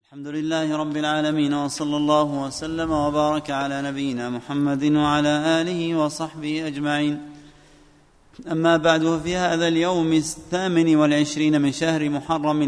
الحمد لله رب العالمين، وصلى الله وسلم وبارك على نبينا محمد وعلى آله وصحبه أجمعين. أما بعد، ففي هذا اليوم 28 من شهر محرم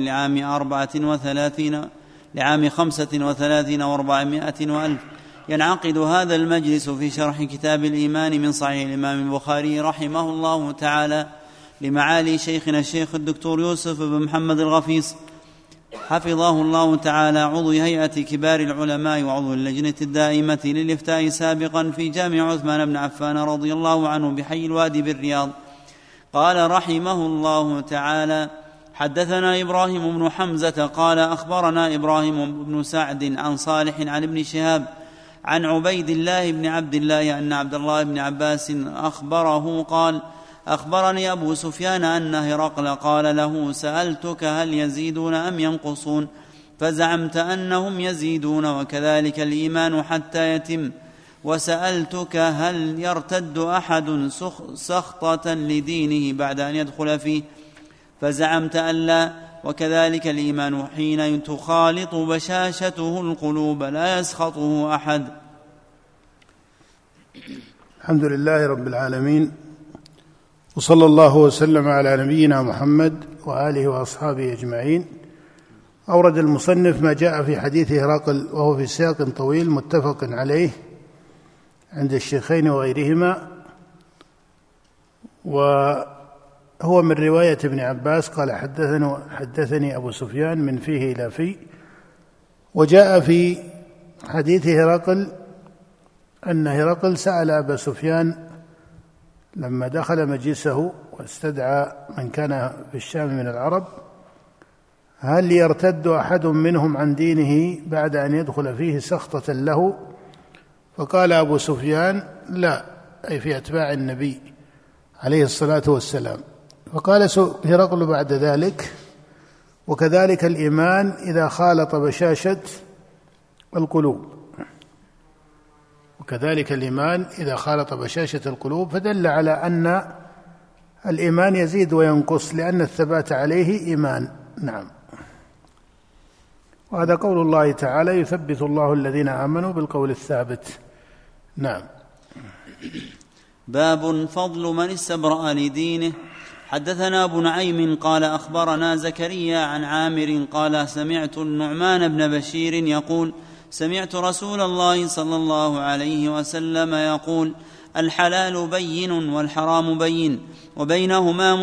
لعام 35 و400 وألف ينعقد هذا المجلس في شرح كتاب الإيمان من صحيح الإمام البخاري رحمه الله تعالى لمعالي شيخنا الشيخ الدكتور يوسف بن محمد الغفيص حفظه الله تعالى، عضو هيئة كبار العلماء وعضو اللجنة الدائمة للإفتاء سابقا في جامع عثمان بن عفان رضي الله عنه بحي الوادي بالرياض. قال رحمه الله تعالى: حدثنا إبراهيم بن حمزة قال أخبرنا إبراهيم بن سعد عن صالح عن ابن شهاب عن عبيد الله بن عبد الله أن عبد الله بن عباس أخبره قال: أخبرني أبو سفيان أن هرقل قال له: سألتك هل يزيدون أم ينقصون؟ فزعمت أنهم يزيدون وكذلك الإيمان حتى يتم. وسألتك هل يرتد أحد سخطة لدينه بعد أن يدخل فيه؟ فزعمت أن لا، وكذلك الإيمان حين تخالط بشاشته القلوب لا يسخطه أحد. الحمد لله رب العالمين، وصلى الله وسلم على نبينا محمد وآله وأصحابه أجمعين. أورد المصنف ما جاء في حديث هرقل وهو في سياق طويل متفق عليه عند الشيخين وغيرهما، وهو من رواية ابن عباس قال: حدثني أبو سفيان من فيه إلى فيه. وجاء في حديث هرقل أن هرقل سأل أبا سفيان لما دخل مجلسه واستدعى من كان في الشام من العرب: هل يرتد أحد منهم عن دينه بعد أن يدخل فيه سخطة له؟ فقال أبو سفيان: لا، أي في أتباع النبي عليه الصلاة والسلام. فقال هرقل بعد ذلك: وكذلك الإيمان إذا خالط بشاشة القلوب. وكذلك الإيمان إذا خالط بشاشة القلوب، فدل على أن الإيمان يزيد وينقص لأن الثبات عليه إيمان. نعم. وهذا قول الله تعالى: يثبت الله الذين آمنوا بالقول الثابت. نعم. باب فضل من استبرأ لدينه. حدثنا أبو نعيم قال أخبرنا زكريا عن عامر قال: سمعت النعمان بن بشير يقول: سمعت رسول الله صلى الله عليه وسلم يقول: الحلال بين والحرام بين، وبينهما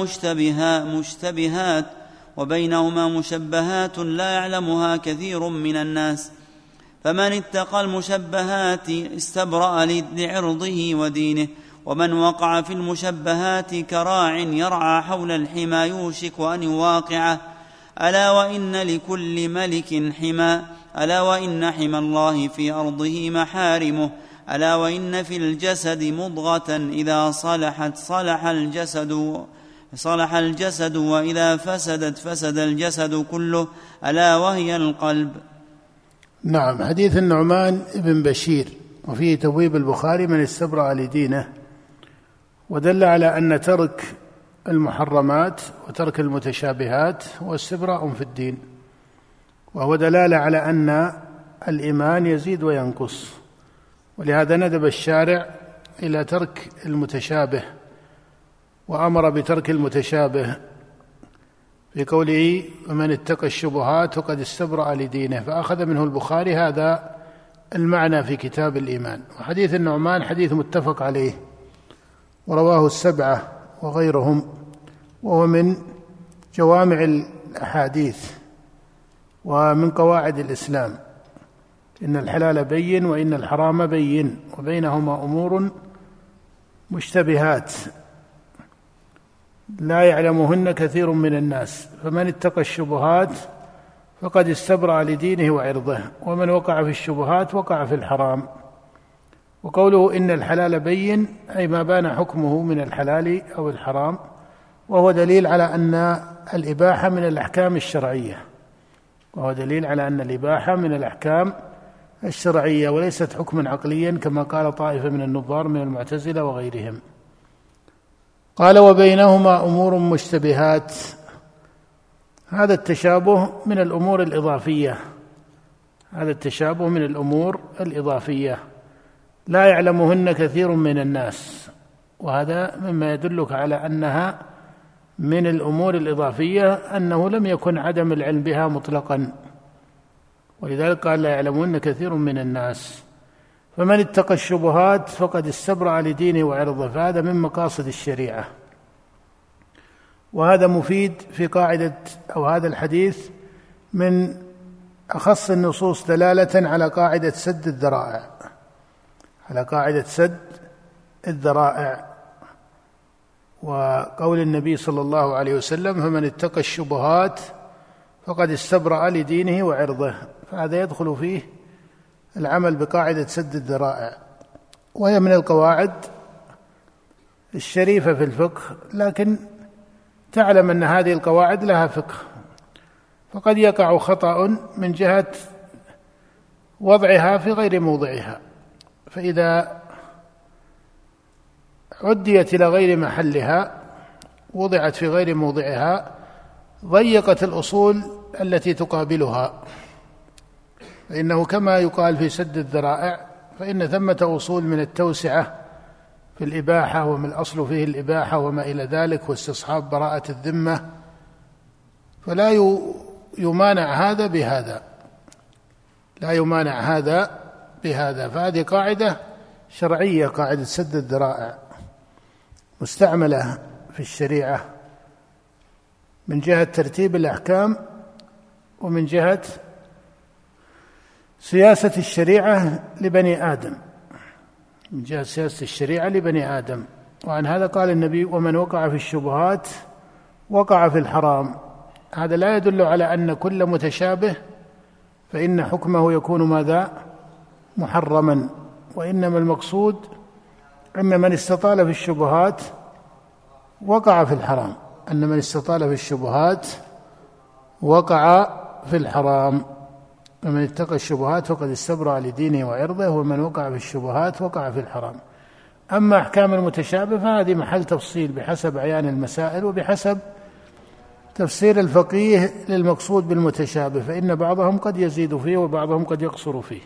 مشبهات لا يعلمها كثير من الناس، فمن اتقى المشبهات استبرأ لعرضه ودينه، ومن وقع في المشبهات كراع يرعى حول الحمى يوشك أن يواقعه. ألا وإن لكل ملك حمى، ألا وإن حمى الله في أرضه محارمه، ألا وإن في الجسد مضغة إذا صلحت صلح الجسد وإذا فسدت فسد الجسد كله، ألا وهي القلب. نعم. حديث النعمان بن بشير وفيه تبويب البخاري: من استبرأ لدينه، ودل على أن ترك المحرمات وترك المتشابهات هو استبراء في الدين، وهو دلالة على أن الإيمان يزيد وينقص. ولهذا ندب الشارع إلى ترك المتشابه، وأمر بترك المتشابه في قوله: ومن اتقى الشبهات فقد استبرأ لدينه. فأخذ منه البخاري هذا المعنى في كتاب الإيمان. وحديث النعمان حديث متفق عليه، ورواه السبعة وغيرهم، وهو من جوامع الأحاديث ومن قواعد الإسلام: إن الحلال بين وإن الحرام بين وبينهما أمور مشتبهات لا يعلمهن كثير من الناس، فمن اتقى الشبهات فقد استبرأ لدينه وعرضه، ومن وقع في الشبهات وقع في الحرام. وقوله إن الحلال بين أي ما بان حكمه من الحلال أو الحرام، وهو دليل على أن الإباحة من الأحكام الشرعية، وليست حكما عقليا كما قال طائفة من النظار من المعتزلة وغيرهم. قال: وبينهما أمور مشتبهات. هذا التشابه من الأمور الإضافية هذا التشابه من الأمور الإضافية لا يعلمهن كثير من الناس، وهذا مما يدلك على أنها من الأمور الإضافية، أنه لم يكن عدم العلم بها مطلقا، ولذلك قال لا يعلمهن كثير من الناس. فمن اتقى الشبهات فقد استبرأ لدينه وعرضه، فهذا من مقاصد الشريعة. وهذا مفيد في قاعدة، أو هذا الحديث من أخص النصوص دلالة على قاعدة سد الذرائع، على قاعدة سد الذرائع، وقول النبي صلى الله عليه وسلم فمن اتقى الشبهات فقد استبرأ لدينه وعرضه، فهذا يدخل فيه العمل بقاعدة سد الذرائع، وهي من القواعد الشريفة في الفقه، لكن تعلم أن هذه القواعد لها فقه، فقد يقع خطأ من جهة وضعها في غير موضعها، فإذا عديت إلى غير محلها وضعت في غير موضعها ضيقت الأصول التي تقابلها، فإنه كما يقال في سد الذرائع فإن ثمة أصول من التوسعة في الإباحة، ومن الأصل فيه الإباحة وما إلى ذلك، واستصحاب براءة الذمة، فلا يمانع هذا بهذا، لا يمانع هذا بهذا. فهذه قاعدة شرعية، قاعدة سد الذرائع، مستعملة في الشريعة من جهة ترتيب الأحكام، ومن جهة سياسة الشريعة لبني آدم، من جهة سياسة الشريعة لبني آدم. وعن هذا قال النبي ومن وقع في الشبهات وقع في الحرام. هذا لا يدل على أن كل متشابه فإن حكمه يكون ماذا؟ محرما، وإنما المقصود أن من استطال في الشبهات وقع في الحرام، أن من استطال في الشبهات وقع في الحرام. ومن اتقى الشبهات فقد استبرأ لدينه وعرضه، ومن وقع في الشبهات وقع في الحرام. أما أحكام المتشابه فهذه محل تفصيل بحسب عيان المسائل وبحسب تفسير الفقيه للمقصود بالمتشابه، فإن بعضهم قد يزيد فيه وبعضهم قد يقصر فيه.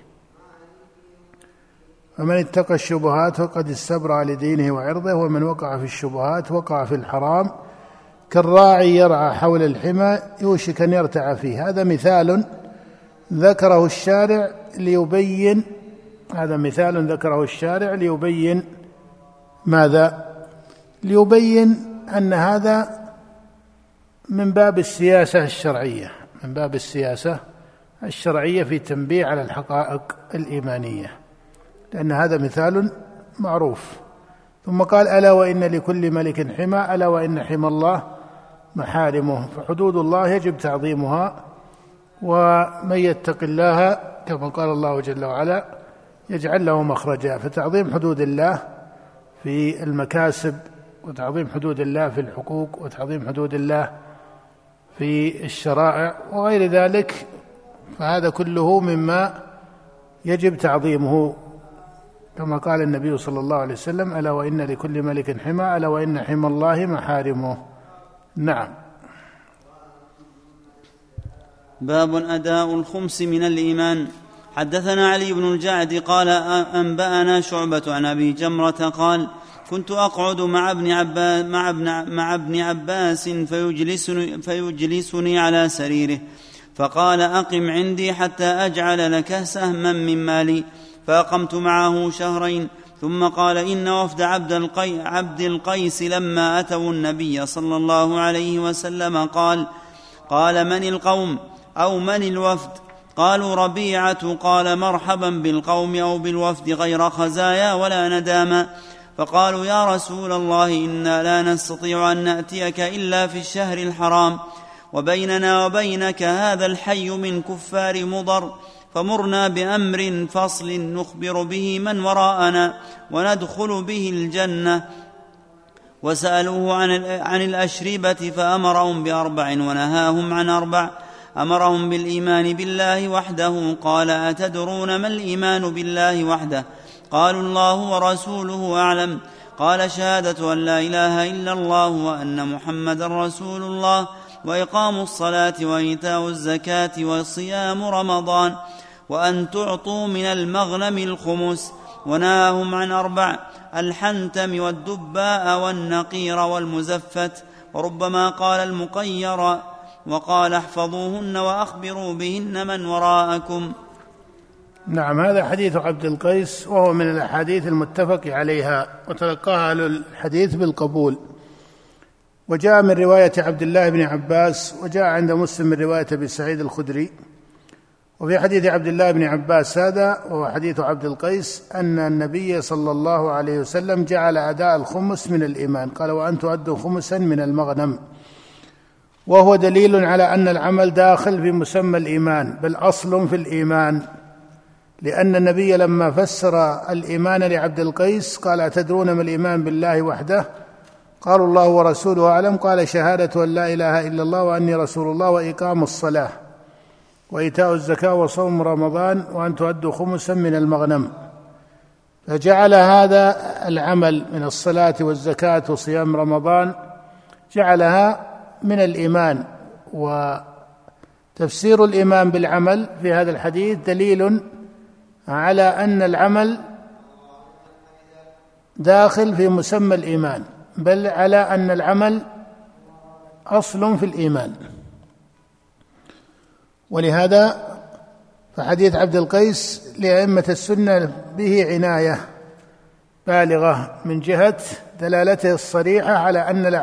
ومن اتقى الشبهات فقد استبرأ لدينه وعرضه، ومن وقع في الشبهات وقع في الحرام كالراعي يرعى حول الحمى يوشك أن يرتع فيه. هذا مثال ذكره الشارع ليبين، هذا مثال ذكره الشارع ليبين ماذا؟ ليبين أن هذا من باب السياسة الشرعية، من باب السياسة الشرعية في تنبيه على الحقائق الإيمانية، لأن هذا مثال معروف. ثم قال ألا وإن لكل ملك حمى، ألا وإن حمى الله محارمه، فحدود الله يجب تعظيمها، ومن يتق الله كما قال الله جل وعلا يجعل له مخرجا. فتعظيم حدود الله في المكاسب، وتعظيم حدود الله في الحقوق، وتعظيم حدود الله في الشرائع وغير ذلك، فهذا كله مما يجب تعظيمه، كما قال النبي صلى الله عليه وسلم ألا وإن لكل ملك حمى، ألا وإن حمى الله محارمه. نعم. باب أداء الخمس من الإيمان. حدثنا علي بن الجعد قال أنبأنا شعبة عن أبي جمرة قال كنت أقعد مع ابن عباس فيجلسني على سريره، فقال أقم عندي حتى أجعل لك سهما من مالي، فأقمت معه شهرين. ثم قال إن وفد عبد القيس لما أتوا النبي صلى الله عليه وسلم قال من القوم أو من الوفد؟ قالوا ربيعة. قال مرحبا بالقوم أو بالوفد غير خزايا ولا نداما. فقالوا يا رسول الله إنا لا نستطيع أن نأتيك إلا في الشهر الحرام، وبيننا وبينك هذا الحي من كفار مضر، فمرنا بأمر فصل نخبر به من وراءنا وندخل به الجنة. وسألوه عن الأشربة فأمرهم بأربع ونهاهم عن أربع. أمرهم بالإيمان بالله وحده. قال أتدرون ما الإيمان بالله وحده؟ قالوا الله ورسوله أعلم. قال شهادة أن لا إله إلا الله وأن محمد رسول الله، وإقام الصلاة وإيتاء الزكاة وصيام رمضان. وأن تعطوا من المغنم الخمس. ونهاهم عن 4: الحنتم والدباء والنقير والمزفت. وربما قال المقير، وقال احفظوهن وأخبروا بهن من وراءكم. نعم، هذا حديث عبد القيس، وهو من الأحاديث المتفق عليها، وتلقاها أهل الحديث بالقبول. وجاء من رواية عبد الله بن عباس، وجاء عند مسلم من رواية أبي سعيد الخدري. وفي حديث عبد الله بن عباس هذا، وهو حديث عبد القيس، أن النبي صلى الله عليه وسلم جعل أداء الخمس من الإيمان، قال: وأن تؤدوا خمسا من المغنم. وهو دليل على أن العمل داخل في مسمى الإيمان، بل أصل في الإيمان، لأن النبي لما فسر الإيمان لعبد القيس قال: أتدرون ما الإيمان بالله وحده؟ قالوا: الله ورسوله أعلم. قال: شهادة أن لا إله إلا الله وأني رسول الله، وإقام الصلاة، وإيتاء الزكاة، وصوم رمضان، وأن تؤدوا خمسا من المغنم. فجعل هذا العمل من الصلاة والزكاة وصيام رمضان جعلها من الإيمان. وتفسير الإيمان بالعمل في هذا الحديث دليل على أن العمل داخل في مسمى الإيمان، بل على أن العمل أصل في الإيمان. ولهذا فحديث عبد القيس لأئمة السنة به عناية بالغة من جهة دلالته الصريحة على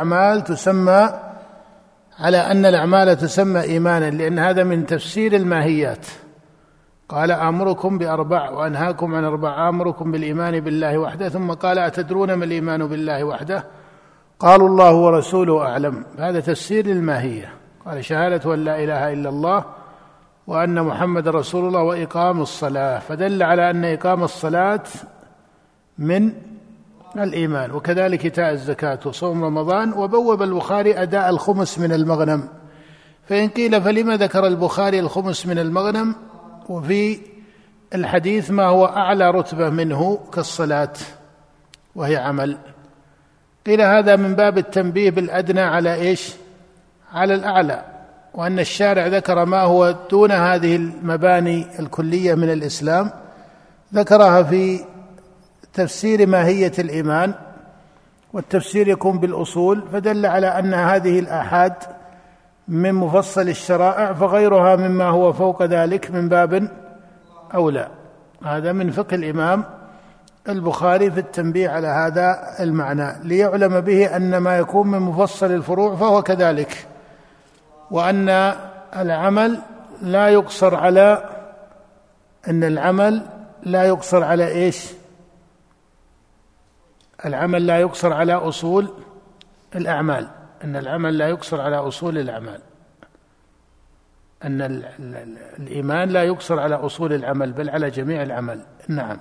أن الأعمال تسمى إيمانا، لأن هذا من تفسير الماهيات. قال: آمركم ب4 وأنهاكم عن 4، آمركم بالإيمان بالله وحده، ثم قال: أتدرون ما الإيمان بالله وحده؟ قالوا: الله ورسوله أعلم. هذا تفسير للماهية. قال: شهادة أن لا إله إلا الله وأن محمد رسول الله، وإقام الصلاة، فدل على أن إقام الصلاة من الإيمان، وكذلك إيتاء الزكاة وصوم رمضان. وبوب البخاري أداء الخمس من المغنم. فإن قيل: فلما ذكر البخاري الخمس من المغنم وفي الحديث ما هو أعلى رتبة منه كالصلاة وهي عمل؟ قيل: هذا من باب التنبيه بالأدنى على إيش؟ على الأعلى، وأن الشارع ذكر ما هو دون هذه المباني الكلية من الإسلام، ذكرها في تفسير ماهية الإيمان، والتفسير يكون بالأصول، فدل على أن هذه الآحاد من مفصل الشرائع، فغيرها مما هو فوق ذلك من باب أولى. هذا من فقه الإمام البخاري في التنبيه على هذا المعنى، ليعلم به أن ما يكون من مفصل الفروع فهو كذلك، وأن العمل لا يقصر على إيش؟ العمل لا يقصر على أصول الأعمال، أن العمل لا يقصر على أصول الأعمال، أن الإيمان لا يقصر على أصول العمل بل على جميع العمل. نعم.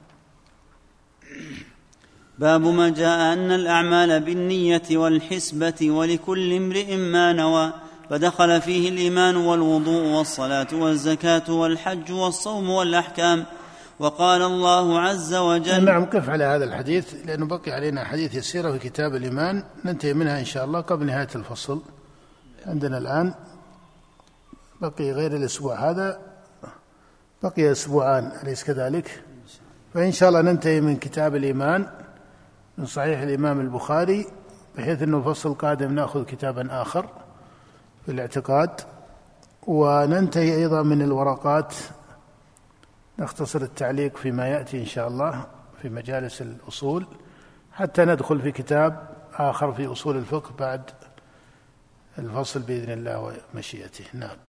باب ما جاء أن الأعمال بالنية والحسبة ولكل امرئ ما نوى، فدخل فيه الإيمان والوضوء والصلاة والزكاة والحج والصوم والأحكام. وقال الله عز وجل. نعم، قف على هذا الحديث لأنه بقي علينا حديث يسيرة في كتاب الإيمان ننتهي منها إن شاء الله قبل نهاية الفصل. عندنا الآن بقي غير الأسبوع هذا بقي أسبوعان، أليس كذلك؟ فإن شاء الله ننتهي من كتاب الإيمان من صحيح الإمام البخاري، بحيث أنه الفصل القادم نأخذ كتابا آخر في الاعتقاد، وننتهي أيضا من الورقات، نختصر التعليق فيما يأتي إن شاء الله في مجالس الأصول، حتى ندخل في كتاب آخر في أصول الفقه بعد الفصل بإذن الله ومشيئته. نعم.